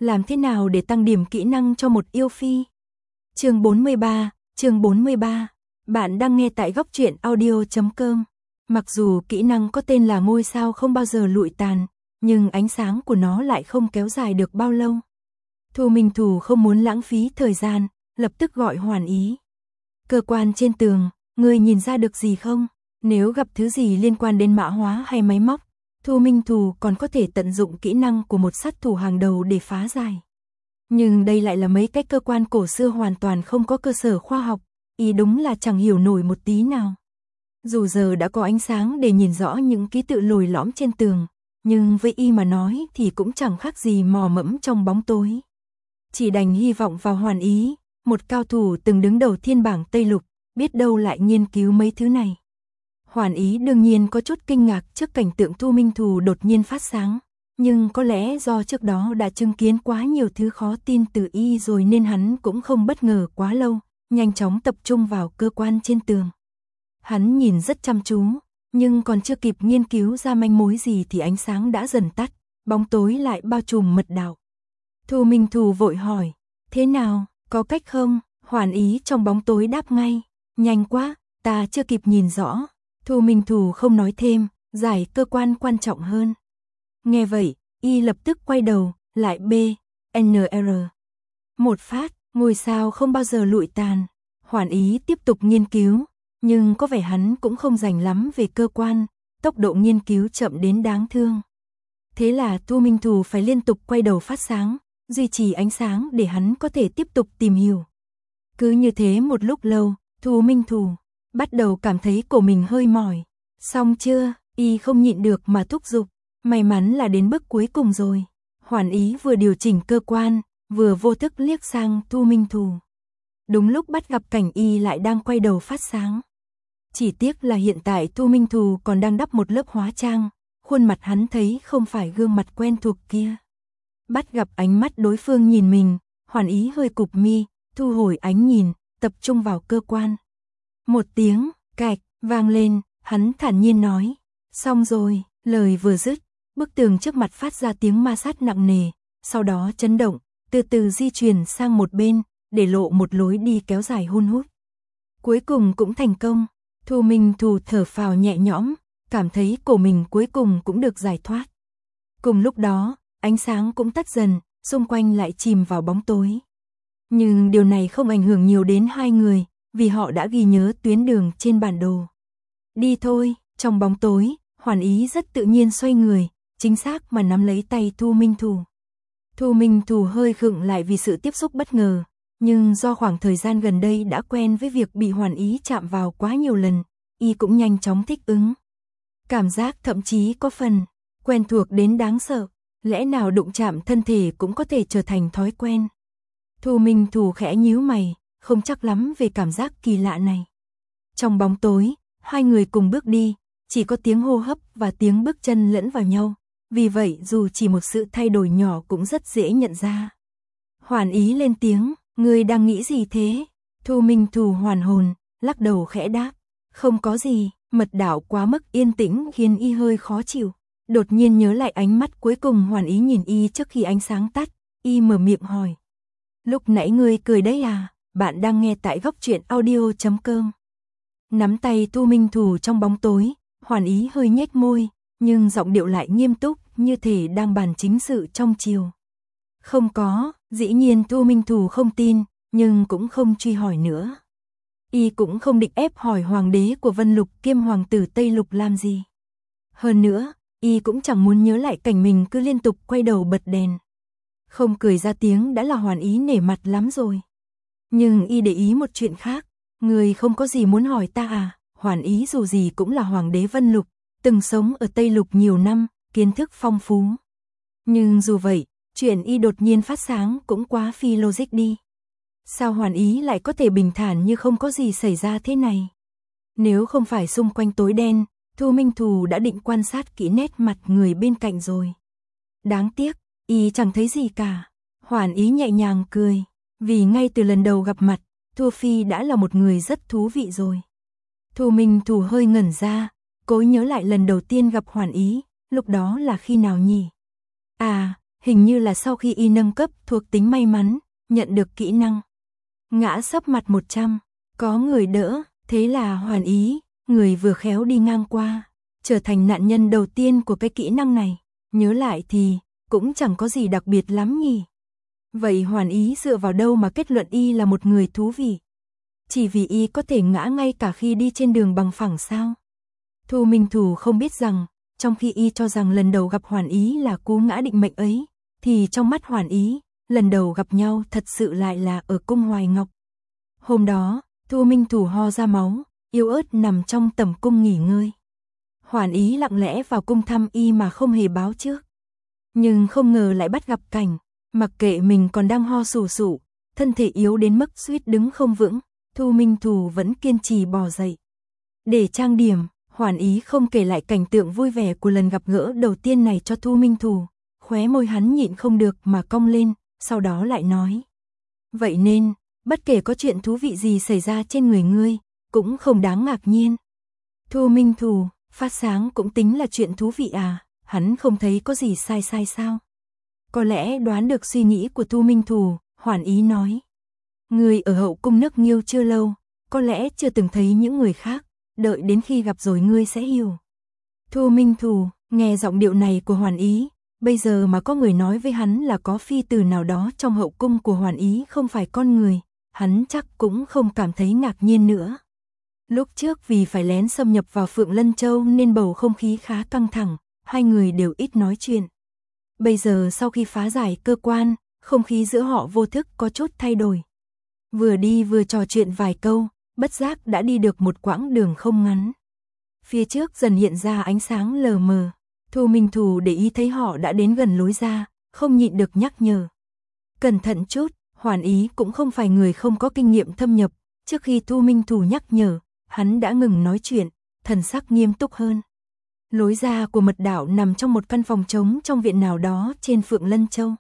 Làm thế nào để tăng điểm kỹ năng cho một yêu phi? Chương 43. Bạn đang nghe tại góc truyện audio.com. Mặc dù kỹ năng có tên là ngôi sao không bao giờ lụi tàn, nhưng ánh sáng của nó lại không kéo dài được bao lâu. Thu Minh Thù không muốn lãng phí thời gian, lập tức gọi Hoàn Ý. Cơ quan trên tường, ngươi nhìn ra được gì không? Nếu gặp thứ gì liên quan đến mã hóa hay máy móc, Thu Minh Thù còn có thể tận dụng kỹ năng của một sát thủ hàng đầu để phá giải. Nhưng đây lại là mấy cái cơ quan cổ xưa hoàn toàn không có cơ sở khoa học, ý đúng là chẳng hiểu nổi một tí nào. Dù giờ đã có ánh sáng để nhìn rõ những ký tự lồi lõm trên tường, nhưng với y mà nói thì cũng chẳng khác gì mò mẫm trong bóng tối. Chỉ đành hy vọng vào Hoàn Ý, một cao thủ từng đứng đầu thiên bảng Tây Lục, biết đâu lại nghiên cứu mấy thứ này. Hoàn Ý đương nhiên có chút kinh ngạc trước cảnh tượng Thu Minh Thù đột nhiên phát sáng, nhưng có lẽ do trước đó đã chứng kiến quá nhiều thứ khó tin từ y rồi nên hắn cũng không bất ngờ quá lâu, nhanh chóng tập trung vào cơ quan trên tường. Hắn nhìn rất chăm chú, nhưng còn chưa kịp nghiên cứu ra manh mối gì thì ánh sáng đã dần tắt, bóng tối lại bao trùm mật đạo. Thu Minh Thù vội hỏi, thế nào, có cách không? Hoàn Ý trong bóng tối đáp ngay, nhanh quá, ta chưa kịp nhìn rõ. Thu Minh Thù không nói thêm, giải cơ quan quan trọng hơn. Nghe vậy, y lập tức quay đầu, lại BNR. Một phát, ngôi sao không bao giờ lụi tàn. Hoàn Ý tiếp tục nghiên cứu, nhưng có vẻ hắn cũng không rành lắm về cơ quan, tốc độ nghiên cứu chậm đến đáng thương. Thế là Thu Minh Thù phải liên tục quay đầu phát sáng, duy trì ánh sáng để hắn có thể tiếp tục tìm hiểu. Cứ như thế một lúc lâu, Thu Minh Thù bắt đầu cảm thấy cổ mình hơi mỏi. Xong chưa? Y không nhịn được mà thúc giục. May mắn là đến bước cuối cùng rồi. Hoàn Ý vừa điều chỉnh cơ quan, vừa vô thức liếc sang Thu Minh Thù. Đúng lúc bắt gặp cảnh y lại đang quay đầu phát sáng. Chỉ tiếc là hiện tại Thu Minh Thù còn đang đắp một lớp hóa trang, khuôn mặt hắn thấy không phải gương mặt quen thuộc kia. Bắt gặp ánh mắt đối phương nhìn mình, Hoàn Ý hơi cụp mi, thu hồi ánh nhìn, tập trung vào cơ quan. Một tiếng cạch vang lên, hắn thản nhiên nói, xong rồi. Lời vừa dứt, bức tường trước mặt phát ra tiếng ma sát nặng nề, sau đó chấn động, từ từ di chuyển sang một bên, để lộ một lối đi kéo dài hun hút. Cuối cùng cũng thành công. Thu Minh Thù thở phào nhẹ nhõm, cảm thấy cổ mình cuối cùng cũng được giải thoát. Cùng lúc đó, ánh sáng cũng tắt dần, xung quanh lại chìm vào bóng tối. Nhưng điều này không ảnh hưởng nhiều đến hai người, vì họ đã ghi nhớ tuyến đường trên bản đồ. Đi thôi. Trong bóng tối, Hoàn Ý rất tự nhiên xoay người, chính xác mà nắm lấy tay Thu Minh Thù. Thu Minh Thù hơi khựng lại vì sự tiếp xúc bất ngờ, nhưng do khoảng thời gian gần đây đã quen với việc bị Hoàn Ý chạm vào quá nhiều lần, y cũng nhanh chóng thích ứng. Cảm giác thậm chí có phần quen thuộc đến đáng sợ, lẽ nào đụng chạm thân thể cũng có thể trở thành thói quen. Thu Minh Thù khẽ nhíu mày, không chắc lắm về cảm giác kỳ lạ này. Trong bóng tối, hai người cùng bước đi, chỉ có tiếng hô hấp và tiếng bước chân lẫn vào nhau, vì vậy dù chỉ một sự thay đổi nhỏ cũng rất dễ nhận ra. Hoàn Ý lên tiếng, ngươi đang nghĩ gì thế? Thu Minh Thù hoàn hồn, lắc đầu khẽ đáp, không có gì. Mật đạo quá mức yên tĩnh khiến y hơi khó chịu. Đột nhiên nhớ lại ánh mắt cuối cùng Hoàn Ý nhìn y trước khi ánh sáng tắt, y mở miệng hỏi. Lúc nãy ngươi cười đấy à? Bạn đang nghe tại góc truyện audio.com. Nắm tay Thu Minh Thù trong bóng tối, Hoàn Ý hơi nhếch môi, nhưng giọng điệu lại nghiêm túc, như thể đang bàn chính sự trong chiều. Không có, dĩ nhiên Thu Minh Thù không tin, nhưng cũng không truy hỏi nữa. Y cũng không định ép hỏi hoàng đế của Vân Lục kiêm hoàng tử Tây Lục làm gì. Hơn nữa, y cũng chẳng muốn nhớ lại cảnh mình cứ liên tục quay đầu bật đèn. Không cười ra tiếng đã là Hoàn Ý nể mặt lắm rồi. Nhưng y để ý một chuyện khác, người không có gì muốn hỏi ta à? Hoàn Ý dù gì cũng là hoàng đế Vân Lục, từng sống ở Tây Lục nhiều năm, kiến thức phong phú. Nhưng dù vậy, chuyện y đột nhiên phát sáng cũng quá phi logic đi. Sao Hoàn Ý lại có thể bình thản như không có gì xảy ra thế này? Nếu không phải xung quanh tối đen, Thu Minh Thù đã định quan sát kỹ nét mặt người bên cạnh rồi. Đáng tiếc, y chẳng thấy gì cả. Hoàn Ý nhẹ nhàng cười, vì ngay từ lần đầu gặp mặt, Thu Phi đã là một người rất thú vị rồi. Thu Minh Thù hơi ngẩn ra, cố nhớ lại lần đầu tiên gặp Hoàn Ý, lúc đó là khi nào nhỉ? À, hình như là sau khi y nâng cấp thuộc tính may mắn, nhận được kỹ năng. Ngã sấp mặt 100, có người đỡ, thế là Hoàn Ý, người vừa khéo đi ngang qua, trở thành nạn nhân đầu tiên của cái kỹ năng này. Nhớ lại thì, cũng chẳng có gì đặc biệt lắm nhỉ. Vậy Hoàn Ý dựa vào đâu mà kết luận y là một người thú vị? Chỉ vì y có thể ngã ngay cả khi đi trên đường bằng phẳng sao? Thu Minh Thủ không biết rằng, trong khi y cho rằng lần đầu gặp Hoàn Ý là cú ngã định mệnh ấy, thì trong mắt Hoàn Ý, lần đầu gặp nhau thật sự lại là ở cung Hoài Ngọc. Hôm đó, Thu Minh Thủ ho ra máu, yếu ớt nằm trong tẩm cung nghỉ ngơi. Hoàn Ý lặng lẽ vào cung thăm y mà không hề báo trước. Nhưng không ngờ lại bắt gặp cảnh, mặc kệ mình còn đang ho sù sụ, thân thể yếu đến mức suýt đứng không vững, Thu Minh Thủ vẫn kiên trì bò dậy. Để trang điểm, Hoàn Ý không kể lại cảnh tượng vui vẻ của lần gặp gỡ đầu tiên này cho Thu Minh Thủ, khóe môi hắn nhịn không được mà cong lên, sau đó lại nói. Vậy nên, bất kể có chuyện thú vị gì xảy ra trên người ngươi, cũng không đáng ngạc nhiên. Thu Minh Thủ, phát sáng cũng tính là chuyện thú vị à, hắn không thấy có gì sai sao. Có lẽ đoán được suy nghĩ của Thu Minh Thủ, Hoàn Ý nói. Ngươi ở hậu cung nước Nghiêu chưa lâu, có lẽ chưa từng thấy những người khác, đợi đến khi gặp rồi ngươi sẽ hiểu. Thu Minh Thủ, nghe giọng điệu này của Hoàn Ý, bây giờ mà có người nói với hắn là có phi tử nào đó trong hậu cung của Hoàn Ý không phải con người, hắn chắc cũng không cảm thấy ngạc nhiên nữa. Lúc trước vì phải lén xâm nhập vào Phượng Lân Châu nên bầu không khí khá căng thẳng, hai người đều ít nói chuyện. Bây giờ sau khi phá giải cơ quan, không khí giữa họ vô thức có chút thay đổi. Vừa đi vừa trò chuyện vài câu, bất giác đã đi được một quãng đường không ngắn. Phía trước dần hiện ra ánh sáng lờ mờ, Thu Minh Thủ để ý thấy họ đã đến gần lối ra, không nhịn được nhắc nhở. Cẩn thận chút, Hoàn Ý cũng không phải người không có kinh nghiệm thâm nhập, trước khi Thu Minh Thủ nhắc nhở, hắn đã ngừng nói chuyện, thần sắc nghiêm túc hơn. Lối ra của mật đạo nằm trong một căn phòng trống trong viện nào đó trên Phượng Lân Châu.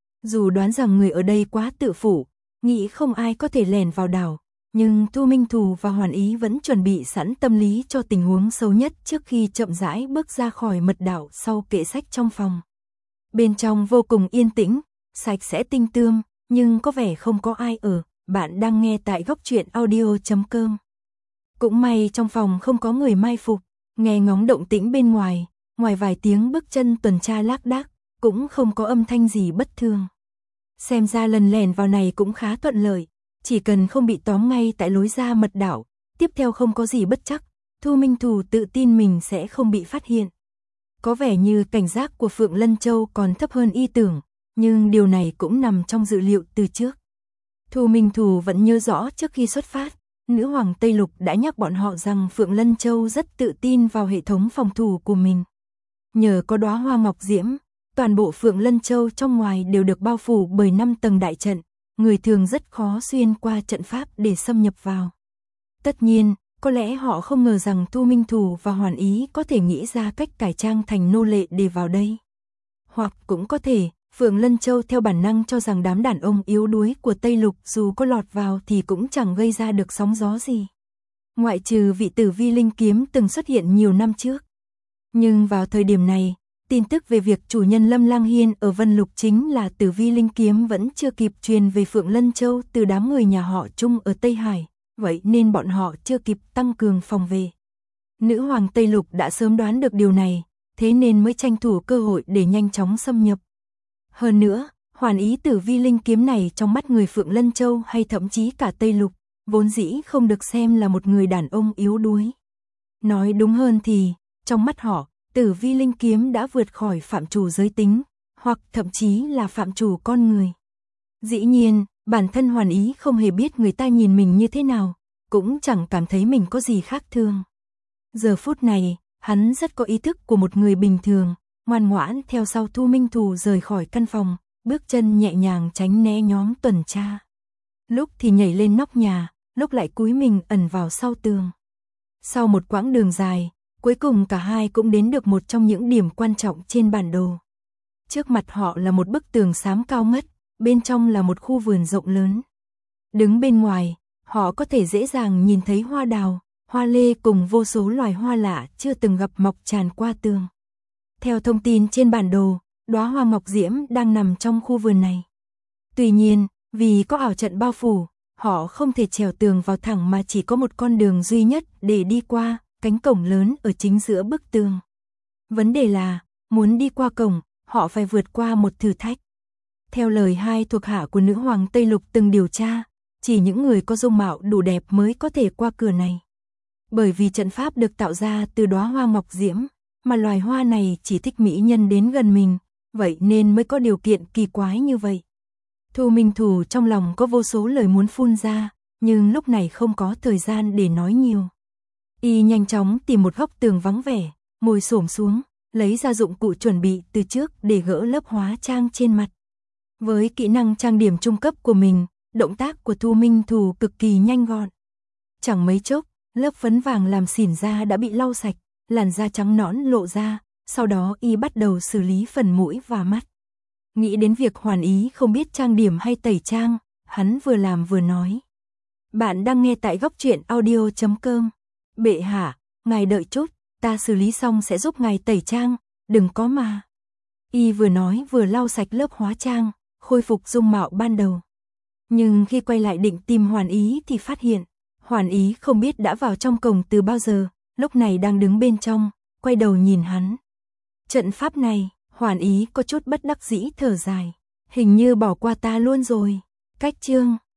Dù đoán rằng người ở đây quá tự phủ, nghĩ không ai có thể lèn vào đảo, nhưng Thu Minh Thủ và Hoàn Ý vẫn chuẩn bị sẵn tâm lý cho tình huống xấu nhất trước khi chậm rãi bước ra khỏi mật đạo sau kệ sách trong phòng. Bên trong vô cùng yên tĩnh, sạch sẽ tinh tươm, nhưng có vẻ không có ai ở. Bạn đang nghe tại Góc Truyện Audio.com. Cũng may trong phòng không có người mai phục, nghe ngóng động tĩnh bên ngoài, ngoài vài tiếng bước chân tuần tra lác đác, cũng không có âm thanh gì bất thường. Xem ra lần lèn vào này cũng khá thuận lợi, chỉ cần không bị tóm ngay tại lối ra mật đảo, tiếp theo không có gì bất trắc, Thu Minh Thủ tự tin mình sẽ không bị phát hiện. Có vẻ như cảnh giác của Phượng Lân Châu còn thấp hơn y tưởng, nhưng điều này cũng nằm trong dự liệu từ trước. Thu Minh Thủ vẫn nhớ rõ trước khi xuất phát, nữ hoàng Tây Lục đã nhắc bọn họ rằng Phượng Lân Châu rất tự tin vào hệ thống phòng thủ của mình. Nhờ có đóa hoa ngọc diễm, toàn bộ Phượng Lân Châu trong ngoài đều được bao phủ bởi 5 tầng đại trận, người thường rất khó xuyên qua trận pháp để xâm nhập vào. Tất nhiên, có lẽ họ không ngờ rằng Thu Minh Thủ và Hoàn Ý có thể nghĩ ra cách cải trang thành nô lệ để vào đây. Hoặc cũng có thể, Phượng Lân Châu theo bản năng cho rằng đám đàn ông yếu đuối của Tây Lục dù có lọt vào thì cũng chẳng gây ra được sóng gió gì. Ngoại trừ vị tử vi linh kiếm từng xuất hiện nhiều năm trước. Nhưng vào thời điểm này, tin tức về việc chủ nhân Lâm Lang Hiên ở Vân Lục chính là tử vi linh kiếm vẫn chưa kịp truyền về Phượng Lân Châu từ đám người nhà họ Trung ở Tây Hải, vậy nên bọn họ chưa kịp tăng cường phòng vệ. Nữ hoàng Tây Lục đã sớm đoán được điều này, thế nên mới tranh thủ cơ hội để nhanh chóng xâm nhập. Hơn nữa, Hoàn Ý tử vi linh kiếm này trong mắt người Phượng Lân Châu hay thậm chí cả Tây Lục, vốn dĩ không được xem là một người đàn ông yếu đuối. Nói đúng hơn thì, trong mắt họ, tử vi linh kiếm đã vượt khỏi phạm trù giới tính, hoặc thậm chí là phạm trù con người. Dĩ nhiên, bản thân Hoàn Ý không hề biết người ta nhìn mình như thế nào, cũng chẳng cảm thấy mình có gì khác thường. Giờ phút này, hắn rất có ý thức của một người bình thường, ngoan ngoãn theo sau Thu Minh Thủ rời khỏi căn phòng, bước chân nhẹ nhàng tránh né nhóm tuần tra. Lúc thì nhảy lên nóc nhà, lúc lại cúi mình ẩn vào sau tường. Sau một quãng đường dài, cuối cùng cả hai cũng đến được một trong những điểm quan trọng trên bản đồ. Trước mặt họ là một bức tường xám cao ngất, bên trong là một khu vườn rộng lớn. Đứng bên ngoài, họ có thể dễ dàng nhìn thấy hoa đào, hoa lê cùng vô số loài hoa lạ chưa từng gặp mọc tràn qua tường. Theo thông tin trên bản đồ, đóa hoa ngọc diễm đang nằm trong khu vườn này. Tuy nhiên, vì có ảo trận bao phủ, họ không thể trèo tường vào thẳng mà chỉ có một con đường duy nhất để đi qua, cánh cổng lớn ở chính giữa bức tường. Vấn đề là, muốn đi qua cổng, họ phải vượt qua một thử thách. Theo lời hai thuộc hạ của nữ hoàng Tây Lục từng điều tra, chỉ những người có dung mạo đủ đẹp mới có thể qua cửa này. Bởi vì trận pháp được tạo ra từ đóa hoa ngọc diễm, mà loài hoa này chỉ thích mỹ nhân đến gần mình, vậy nên mới có điều kiện kỳ quái như vậy. Thu Minh Thủ trong lòng có vô số lời muốn phun ra, nhưng lúc này không có thời gian để nói nhiều. Y nhanh chóng tìm một góc tường vắng vẻ, ngồi xổm xuống, lấy ra dụng cụ chuẩn bị từ trước để gỡ lớp hóa trang trên mặt. Với kỹ năng trang điểm trung cấp của mình, động tác của Thu Minh Thủ cực kỳ nhanh gọn. Chẳng mấy chốc, lớp phấn vàng làm xỉn da đã bị lau sạch, làn da trắng nõn lộ ra, sau đó y bắt đầu xử lý phần mũi và mắt. Nghĩ đến việc Hoàn Ý không biết trang điểm hay tẩy trang, hắn vừa làm vừa nói. Bạn đang nghe tại góc truyện audio.com. Bệ hạ, ngài đợi chút, ta xử lý xong sẽ giúp ngài tẩy trang, đừng có mà. Y vừa nói vừa lau sạch lớp hóa trang, khôi phục dung mạo ban đầu. Nhưng khi quay lại định tìm Hoàn Ý thì phát hiện, Hoàn Ý không biết đã vào trong cổng từ bao giờ, lúc này đang đứng bên trong, quay đầu nhìn hắn. Trận pháp này, Hoàn Ý có chút bất đắc dĩ thở dài, hình như bỏ qua ta luôn rồi. Cách chương